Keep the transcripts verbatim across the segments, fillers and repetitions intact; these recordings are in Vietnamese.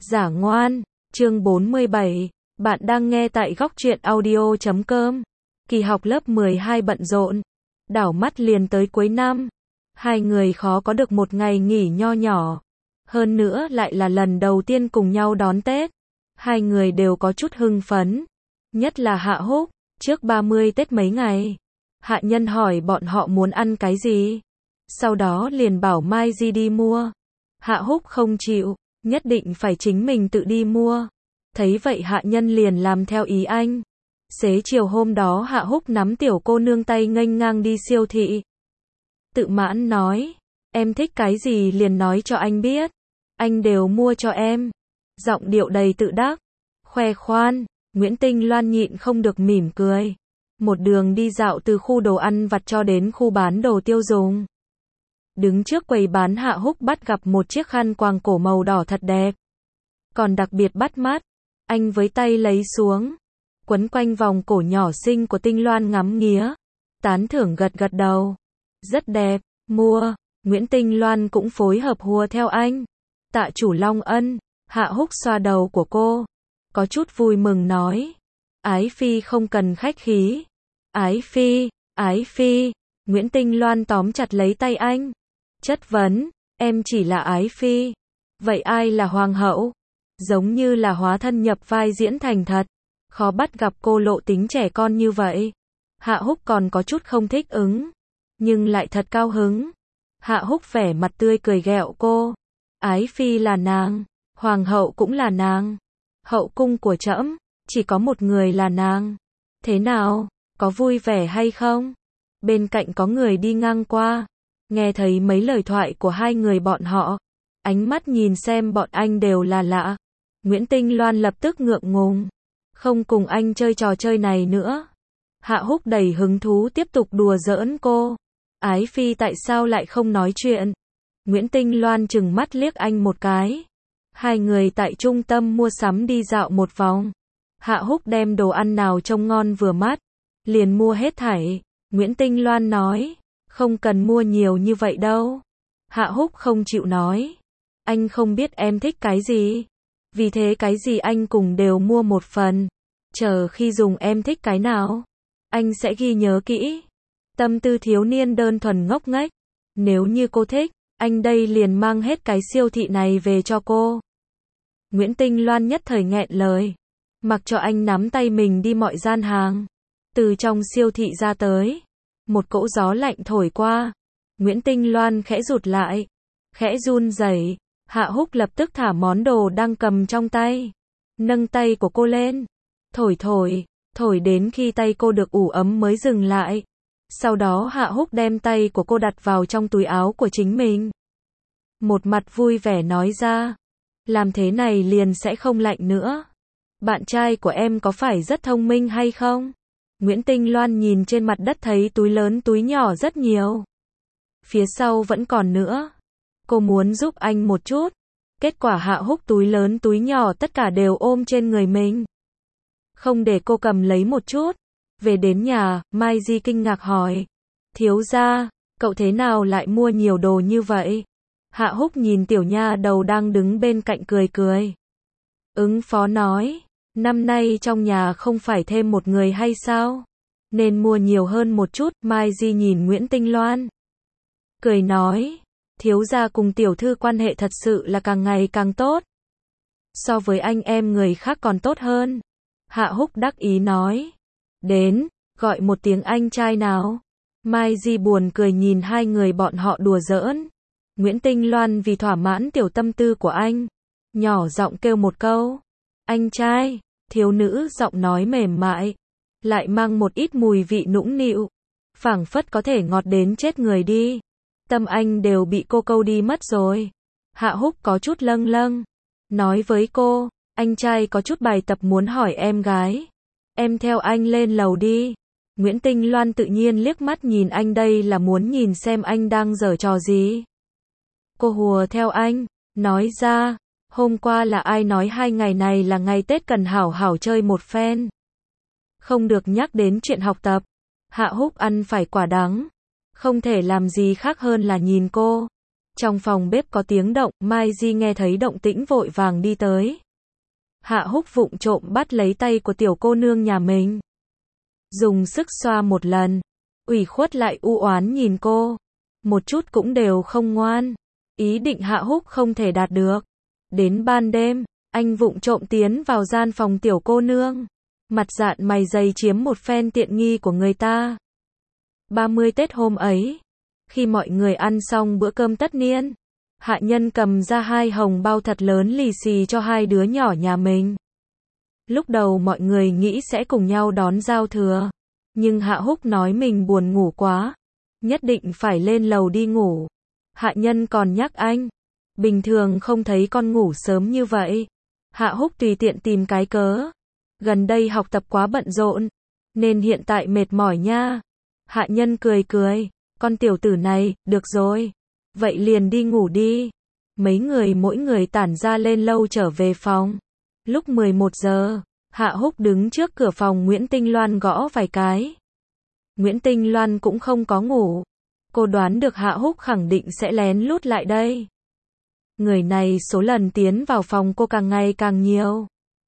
Giả ngoan, chương bốn mươi bảy, bạn đang nghe tại góc truyện audio chấm com. Kỳ học lớp mười hai bận rộn, đảo mắt liền tới cuối năm. Hai người khó có được một ngày nghỉ nho nhỏ. Hơn nữa lại là lần đầu tiên cùng nhau đón Tết. Hai người đều có chút hưng phấn. Nhất là Hạ Húc, trước ba mươi Tết mấy ngày. Hạ Nhân hỏi bọn họ muốn ăn cái gì. Sau đó liền bảo Mai Di đi mua. Hạ Húc không chịu, nhất định phải chính mình tự đi mua. Thấy vậy Hạ Nhân liền làm theo ý anh. Xế chiều hôm đó Hạ Húc nắm tiểu cô nương tay nghênh ngang đi siêu thị. Tự mãn nói, em thích cái gì liền nói cho anh biết. Anh đều mua cho em. Giọng điệu đầy tự đắc, khoe khoan. Nguyễn Tinh Loan nhịn không được mỉm cười. Một đường đi dạo từ khu đồ ăn vặt cho đến khu bán đồ tiêu dùng. Đứng trước quầy bán Hạ Húc bắt gặp một chiếc khăn quàng cổ màu đỏ thật đẹp. Còn đặc biệt bắt mắt. Anh với tay lấy xuống. Quấn quanh vòng cổ nhỏ xinh của Tinh Loan ngắm nghía. Tán thưởng gật gật đầu. Rất đẹp, mua. Nguyễn Tinh Loan cũng phối hợp hùa theo anh. Tạ chủ Long Ân. Hạ Húc xoa đầu của cô. Có chút vui mừng nói. Ái Phi không cần khách khí. Ái Phi, Ái Phi. Nguyễn Tinh Loan tóm chặt lấy tay anh. Chất vấn, em chỉ là Ái Phi. Vậy ai là Hoàng hậu? Giống như là hóa thân nhập vai diễn thành thật. Khó bắt gặp cô lộ tính trẻ con như vậy. Hạ Húc còn có chút không thích ứng. Nhưng lại thật cao hứng. Hạ Húc vẻ mặt tươi cười ghẹo cô. Ái Phi là nàng. Hoàng hậu cũng là nàng. Hậu cung của trẫm chỉ có một người là nàng. Thế nào? Có vui vẻ hay không? Bên cạnh có người đi ngang qua. Nghe thấy mấy lời thoại của hai người bọn họ. Ánh mắt nhìn xem bọn anh đều là lạ. Nguyễn Tinh Loan lập tức ngượng ngùng. Không cùng anh chơi trò chơi này nữa. Hạ Húc đầy hứng thú tiếp tục đùa giỡn cô. Ái Phi tại sao lại không nói chuyện? Nguyễn Tinh Loan chừng mắt liếc anh một cái. Hai người tại trung tâm mua sắm đi dạo một vòng. Hạ Húc đem đồ ăn nào trông ngon vừa mắt. Liền mua hết thảy. Nguyễn Tinh Loan nói. Không cần mua nhiều như vậy đâu. Hạ Húc không chịu nói. Anh không biết em thích cái gì. Vì thế cái gì anh cùng đều mua một phần. Chờ khi dùng em thích cái nào. Anh sẽ ghi nhớ kỹ. Tâm tư thiếu niên đơn thuần ngốc nghếch. Nếu như cô thích, anh đây liền mang hết cái siêu thị này về cho cô. Nguyễn Tinh Loan nhất thời nghẹn lời. Mặc cho anh nắm tay mình đi mọi gian hàng. Từ trong siêu thị ra tới. Một cỗ gió lạnh thổi qua. Nguyễn Tinh Loan khẽ rụt lại. Khẽ run rẩy. Hạ Húc lập tức thả món đồ đang cầm trong tay. Nâng tay của cô lên. Thổi thổi. Thổi đến khi tay cô được ủ ấm mới dừng lại. Sau đó Hạ Húc đem tay của cô đặt vào trong túi áo của chính mình. Một mặt vui vẻ nói ra. Làm thế này liền sẽ không lạnh nữa. Bạn trai của em có phải rất thông minh hay không? Nguyễn Tinh Loan nhìn trên mặt đất thấy túi lớn túi nhỏ rất nhiều. Phía sau vẫn còn nữa. Cô muốn giúp anh một chút. Kết quả Hạ Húc túi lớn túi nhỏ tất cả đều ôm trên người mình. Không để cô cầm lấy một chút. Về đến nhà, Mai Di kinh ngạc hỏi. Thiếu gia, cậu thế nào lại mua nhiều đồ như vậy? Hạ Húc nhìn tiểu nha đầu đang đứng bên cạnh cười cười. Ứng phó nói. Năm nay trong nhà không phải thêm một người hay sao? Nên mua nhiều hơn một chút. Mai Di nhìn Nguyễn Tinh Loan. Cười nói. Thiếu gia cùng tiểu thư quan hệ thật sự là càng ngày càng tốt. So với anh em người khác còn tốt hơn. Hạ Húc đắc ý nói. Đến, gọi một tiếng anh trai nào. Mai Di buồn cười nhìn hai người bọn họ đùa giỡn. Nguyễn Tinh Loan vì thỏa mãn tiểu tâm tư của anh. Nhỏ giọng kêu một câu. Anh trai, thiếu nữ giọng nói mềm mại. Lại mang một ít mùi vị nũng nịu. Phảng phất có thể ngọt đến chết người đi. Tâm anh đều bị cô câu đi mất rồi. Hạ Húc có chút lâng lâng. Nói với cô, anh trai có chút bài tập muốn hỏi em gái. Em theo anh lên lầu đi. Nguyễn Tinh Loan tự nhiên liếc mắt nhìn anh đây là muốn nhìn xem anh đang giở trò gì. Cô hùa theo anh, nói ra, hôm qua là ai nói hai ngày này là ngày Tết cần hảo hảo chơi một phen. Không được nhắc đến chuyện học tập. Hạ Húc ăn phải quả đắng. Không thể làm gì khác hơn là nhìn cô. Trong phòng bếp có tiếng động, Mai Di nghe thấy động tĩnh vội vàng đi tới. Hạ Húc vụng trộm bắt lấy tay của tiểu cô nương nhà mình. Dùng sức xoa một lần. Ủy khuất lại u oán nhìn cô. Một chút cũng đều không ngoan. Ý định Hạ Húc không thể đạt được. Đến ban đêm, anh vụng trộm tiến vào gian phòng tiểu cô nương. Mặt dạn mày dày chiếm một phen tiện nghi của người ta. ba mươi Tết hôm ấy, khi mọi người ăn xong bữa cơm tất niên, Hạ Nhân cầm ra hai hồng bao thật lớn lì xì cho hai đứa nhỏ nhà mình. Lúc đầu mọi người nghĩ sẽ cùng nhau đón giao thừa, nhưng Hạ Húc nói mình buồn ngủ quá, nhất định phải lên lầu đi ngủ. Hạ Nhân còn nhắc anh, bình thường không thấy con ngủ sớm như vậy. Hạ Húc tùy tiện tìm cái cớ, gần đây học tập quá bận rộn, nên hiện tại mệt mỏi nha. Hạ Nhân cười cười, con tiểu tử này, được rồi, vậy liền đi ngủ đi. Mấy người mỗi người tản ra lên lâu trở về phòng. Lúc mười một giờ, Hạ Húc đứng trước cửa phòng Nguyễn Tinh Loan gõ vài cái. Nguyễn Tinh Loan cũng không có ngủ. Cô đoán được Hạ Húc khẳng định sẽ lén lút lại đây. Người này số lần tiến vào phòng cô càng ngày càng nhiều.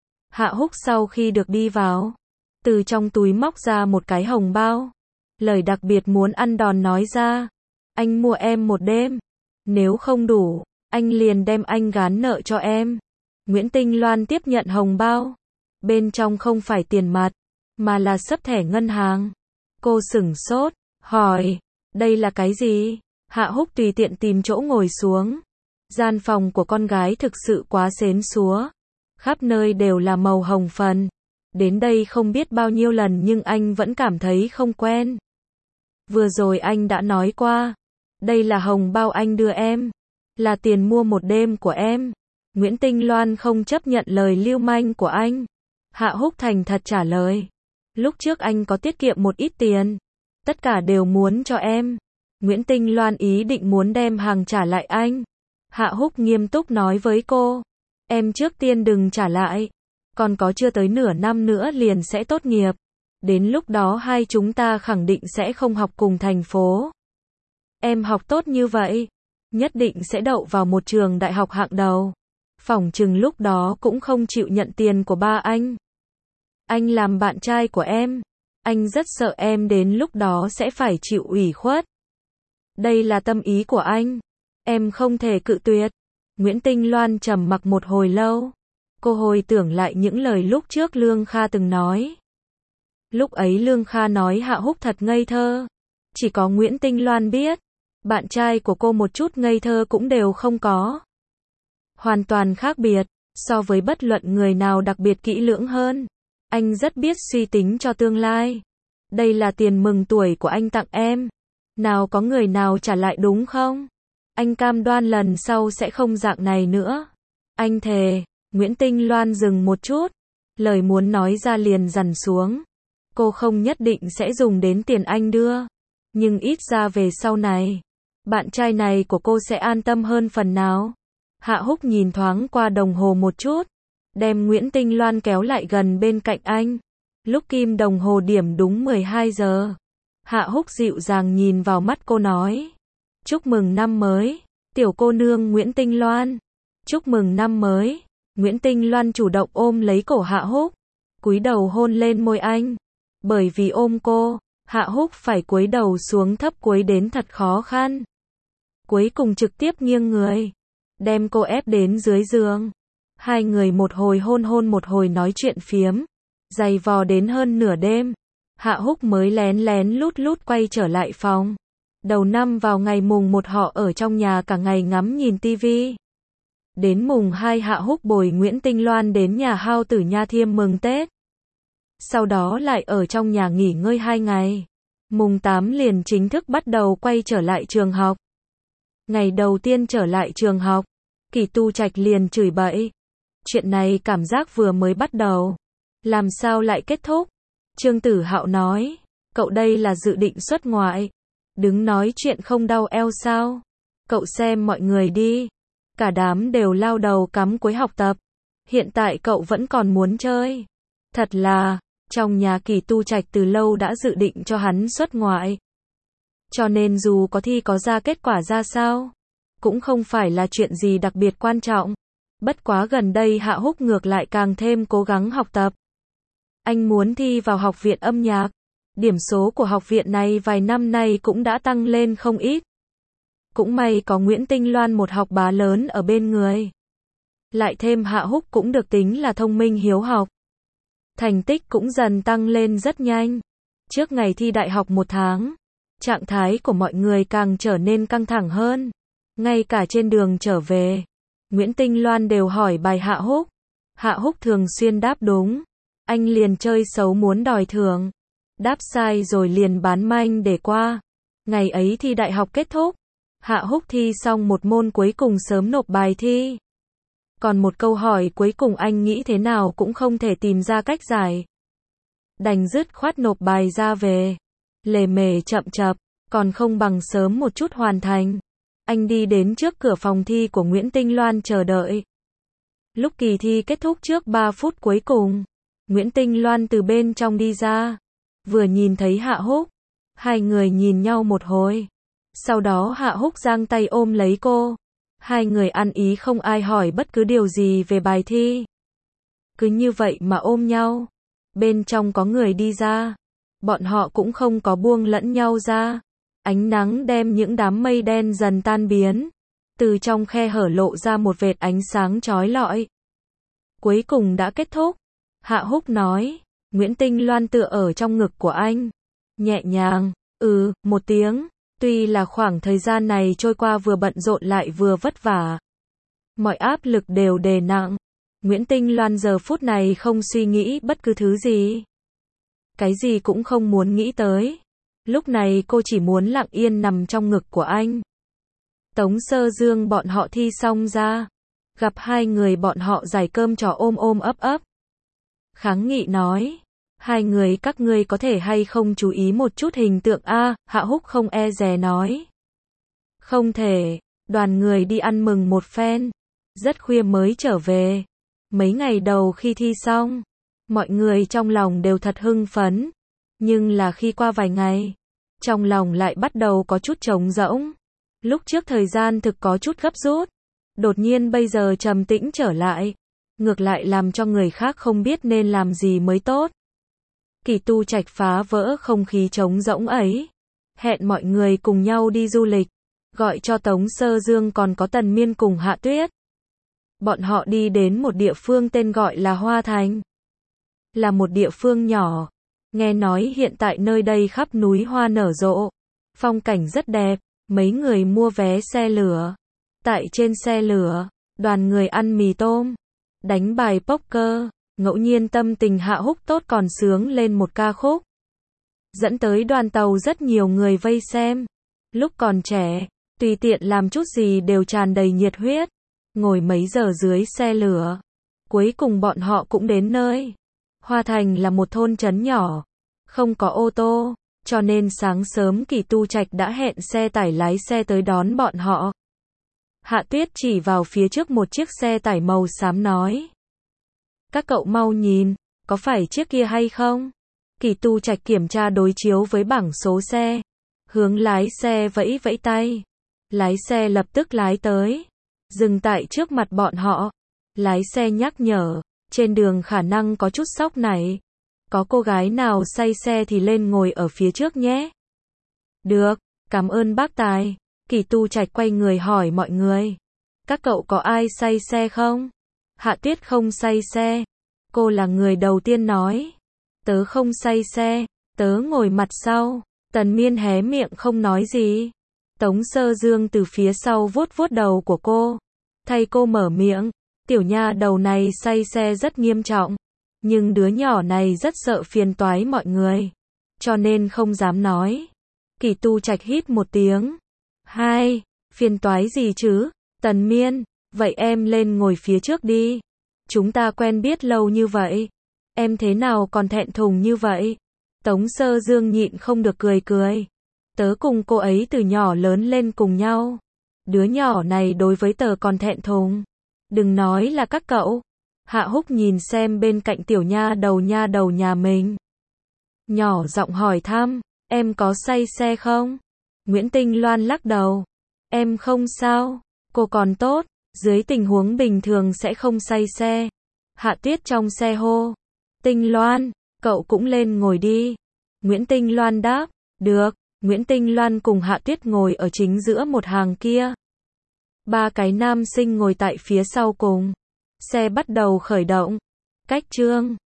Hạ Húc sau khi được đi vào, từ trong túi móc ra một cái hồng bao. Lời đặc biệt muốn ăn đòn nói ra. Anh mua em một đêm. Nếu không đủ, anh liền đem anh gán nợ cho em. Nguyễn Tinh Loan tiếp nhận hồng bao. Bên trong không phải tiền mặt, mà là xấp thẻ ngân hàng. Cô sửng sốt, hỏi, đây là cái gì? Hạ Húc tùy tiện tìm chỗ ngồi xuống. Gian phòng của con gái thực sự quá xến xúa. Khắp nơi đều là màu hồng phần. Đến đây không biết bao nhiêu lần nhưng anh vẫn cảm thấy không quen. Vừa rồi anh đã nói qua. Đây là hồng bao anh đưa em. Là tiền mua một đêm của em. Nguyễn Tinh Loan không chấp nhận lời lưu manh của anh. Hạ Húc thành thật trả lời. Lúc trước anh có tiết kiệm một ít tiền. Tất cả đều muốn cho em. Nguyễn Tinh Loan ý định muốn đem hàng trả lại anh. Hạ Húc nghiêm túc nói với cô. Em trước tiên đừng trả lại. Còn có chưa tới nửa năm nữa liền sẽ tốt nghiệp. Đến lúc đó hai chúng ta khẳng định sẽ không học cùng thành phố. Em học tốt như vậy, nhất định sẽ đậu vào một trường đại học hạng đầu. Phỏng chừng lúc đó cũng không chịu nhận tiền của ba anh. Anh làm bạn trai của em. Anh rất sợ em đến lúc đó sẽ phải chịu ủy khuất. Đây là tâm ý của anh. Em không thể cự tuyệt. Nguyễn Tinh Loan trầm mặc một hồi lâu. Cô hồi tưởng lại những lời lúc trước Lương Kha từng nói. Lúc ấy Lương Kha nói Hạ Húc thật ngây thơ. Chỉ có Nguyễn Tinh Loan biết. Bạn trai của cô một chút ngây thơ cũng đều không có. Hoàn toàn khác biệt. So với bất luận người nào đặc biệt kỹ lưỡng hơn. Anh rất biết suy tính cho tương lai. Đây là tiền mừng tuổi của anh tặng em. Nào có người nào trả lại đúng không? Anh cam đoan lần sau sẽ không dạng này nữa. Anh thề. Nguyễn Tinh Loan dừng một chút. Lời muốn nói ra liền dằn xuống. Cô không nhất định sẽ dùng đến tiền anh đưa. Nhưng ít ra về sau này, bạn trai này của cô sẽ an tâm hơn phần nào. Hạ Húc nhìn thoáng qua đồng hồ một chút. Đem Nguyễn Tinh Loan kéo lại gần bên cạnh anh. Lúc kim đồng hồ điểm đúng mười hai giờ. Hạ Húc dịu dàng nhìn vào mắt cô nói. Chúc mừng năm mới, tiểu cô nương Nguyễn Tinh Loan. Chúc mừng năm mới. Nguyễn Tinh Loan chủ động ôm lấy cổ Hạ Húc. Cúi đầu hôn lên môi anh. Bởi vì ôm cô, Hạ Húc phải cúi đầu xuống thấp cúi đến thật khó khăn. Cuối cùng trực tiếp nghiêng người. Đem cô ép đến dưới giường. Hai người một hồi hôn hôn một hồi nói chuyện phiếm. Giày vò đến hơn nửa đêm. Hạ Húc mới lén lén lút lút quay trở lại phòng. Đầu năm vào ngày mùng một họ ở trong nhà cả ngày ngắm nhìn tivi. Đến mùng hai Hạ Húc bồi Nguyễn Tinh Loan đến nhà Hao Tử Nha Thiêm mừng Tết. Sau đó lại ở trong nhà nghỉ ngơi hai ngày. Mùng tám liền chính thức bắt đầu quay trở lại trường học. Ngày đầu tiên trở lại trường học, Kỳ Tu Trạch liền chửi bậy. Chuyện này cảm giác vừa mới bắt đầu. Làm sao lại kết thúc? Trương Tử Hạo nói, cậu đây là dự định xuất ngoại. Đứng nói chuyện không đau eo sao? Cậu xem mọi người đi. Cả đám đều lao đầu cắm cúi học tập. Hiện tại cậu vẫn còn muốn chơi. Thật là, trong nhà Kỳ Tu Trạch từ lâu đã dự định cho hắn xuất ngoại. Cho nên dù có thi có ra kết quả ra sao, cũng không phải là chuyện gì đặc biệt quan trọng. Bất quá gần đây Hạ Húc ngược lại càng thêm cố gắng học tập. Anh muốn thi vào học viện âm nhạc. Điểm số của học viện này vài năm nay cũng đã tăng lên không ít. Cũng may có Nguyễn Tinh Loan một học bá lớn ở bên người. Lại thêm Hạ Húc cũng được tính là thông minh hiếu học. Thành tích cũng dần tăng lên rất nhanh. Trước ngày thi đại học một tháng, trạng thái của mọi người càng trở nên căng thẳng hơn. Ngay cả trên đường trở về, Nguyễn Tinh Loan đều hỏi bài Hạ Húc. Hạ Húc thường xuyên đáp đúng. Anh liền chơi xấu muốn đòi thưởng. Đáp sai rồi liền bán manh để qua. Ngày ấy thi đại học kết thúc. Hạ Húc thi xong một môn cuối cùng sớm nộp bài thi. Còn một câu hỏi cuối cùng anh nghĩ thế nào cũng không thể tìm ra cách giải. Đành dứt khoát nộp bài ra về. Lề mề chậm chập, còn không bằng sớm một chút hoàn thành. Anh đi đến trước cửa phòng thi của Nguyễn Tinh Loan chờ đợi. Lúc kỳ thi kết thúc trước ba phút cuối cùng, Nguyễn Tinh Loan từ bên trong đi ra. Vừa nhìn thấy Hạ Húc, hai người nhìn nhau một hồi. Sau đó Hạ Húc giang tay ôm lấy cô. Hai người ăn ý không ai hỏi bất cứ điều gì về bài thi. Cứ như vậy mà ôm nhau. Bên trong có người đi ra. Bọn họ cũng không có buông lẫn nhau ra. Ánh nắng đem những đám mây đen dần tan biến. Từ trong khe hở lộ ra một vệt ánh sáng chói lọi. Cuối cùng đã kết thúc. Hạ Húc nói. Nguyễn Tinh Loan tựa ở trong ngực của anh. Nhẹ nhàng, ừ, một tiếng. Tuy là khoảng thời gian này trôi qua vừa bận rộn lại vừa vất vả. Mọi áp lực đều đè nặng. Nguyễn Tinh Loan giờ phút này không suy nghĩ bất cứ thứ gì. Cái gì cũng không muốn nghĩ tới. Lúc này cô chỉ muốn lặng yên nằm trong ngực của anh. Tống Sơ Dương bọn họ thi xong ra. Gặp hai người bọn họ giải cơm trò ôm ôm ấp ấp. Kháng nghị nói. Hai người các ngươi có thể hay không chú ý một chút hình tượng a? Hạ Húc không e dè nói. Không thể, đoàn người đi ăn mừng một phen. Rất khuya mới trở về. Mấy ngày đầu khi thi xong, mọi người trong lòng đều thật hưng phấn. Nhưng là khi qua vài ngày, trong lòng lại bắt đầu có chút trống rỗng. Lúc trước thời gian thực có chút gấp rút. Đột nhiên bây giờ trầm tĩnh trở lại. Ngược lại làm cho người khác không biết nên làm gì mới tốt. Kỳ Tu Trạch phá vỡ không khí trống rỗng ấy. Hẹn mọi người cùng nhau đi du lịch. Gọi cho Tống Sơ Dương còn có Tần Miên cùng Hạ Tuyết. Bọn họ đi đến một địa phương tên gọi là Hoa Thành. Là một địa phương nhỏ. Nghe nói hiện tại nơi đây khắp núi hoa nở rộ. Phong cảnh rất đẹp. Mấy người mua vé xe lửa. Tại trên xe lửa, đoàn người ăn mì tôm. Đánh bài poker. Ngẫu nhiên tâm tình Hạ Húc tốt còn sướng lên một ca khúc. Dẫn tới đoàn tàu rất nhiều người vây xem. Lúc còn trẻ, tùy tiện làm chút gì đều tràn đầy nhiệt huyết. Ngồi mấy giờ dưới xe lửa. Cuối cùng bọn họ cũng đến nơi. Hoa Thành là một thôn trấn nhỏ. Không có ô tô. Cho nên sáng sớm Kỳ Tu Trạch đã hẹn xe tải lái xe tới đón bọn họ. Hạ Tuyết chỉ vào phía trước một chiếc xe tải màu xám nói. Các cậu mau nhìn, có phải chiếc kia hay không? Kỳ Tu Trạch kiểm tra đối chiếu với bảng số xe. Hướng lái xe vẫy vẫy tay. Lái xe lập tức lái tới. Dừng tại trước mặt bọn họ. Lái xe nhắc nhở. Trên đường khả năng có chút sóc này. Có cô gái nào say xe thì lên ngồi ở phía trước nhé. Được, cảm ơn bác tài. Kỳ Tu Trạch quay người hỏi mọi người. Các cậu có ai say xe không? Hạ Tuyết không say xe. Cô là người đầu tiên nói. Tớ không say xe, tớ ngồi mặt sau. Tần Miên hé miệng không nói gì. Tống Sơ Dương từ phía sau vuốt vuốt đầu của cô. Thay cô mở miệng. Tiểu nha đầu này say xe rất nghiêm trọng. Nhưng đứa nhỏ này rất sợ phiền toái mọi người. Cho nên không dám nói. Kỳ Tu Trạch hít một tiếng. Hai, phiền toái gì chứ? Tần Miên, vậy em lên ngồi phía trước đi. Chúng ta quen biết lâu như vậy. Em thế nào còn thẹn thùng như vậy? Tống Sơ Dương nhịn không được cười cười. Tớ cùng cô ấy từ nhỏ lớn lên cùng nhau. Đứa nhỏ này đối với tớ còn thẹn thùng. Đừng nói là các cậu. Hạ Húc nhìn xem bên cạnh tiểu nha đầu nha đầu nhà mình. Nhỏ giọng hỏi thăm, em có say xe không? Nguyễn Tinh Loan lắc đầu. Em không sao. Cô còn tốt, dưới tình huống bình thường sẽ không say xe. Hạ Tuyết trong xe hô. Tinh Loan, cậu cũng lên ngồi đi. Nguyễn Tinh Loan đáp. Được. Nguyễn Tinh Loan cùng Hạ Tuyết ngồi ở chính giữa một hàng kia. Ba cái nam sinh ngồi tại phía sau cùng. Xe bắt đầu khởi động. Cách chương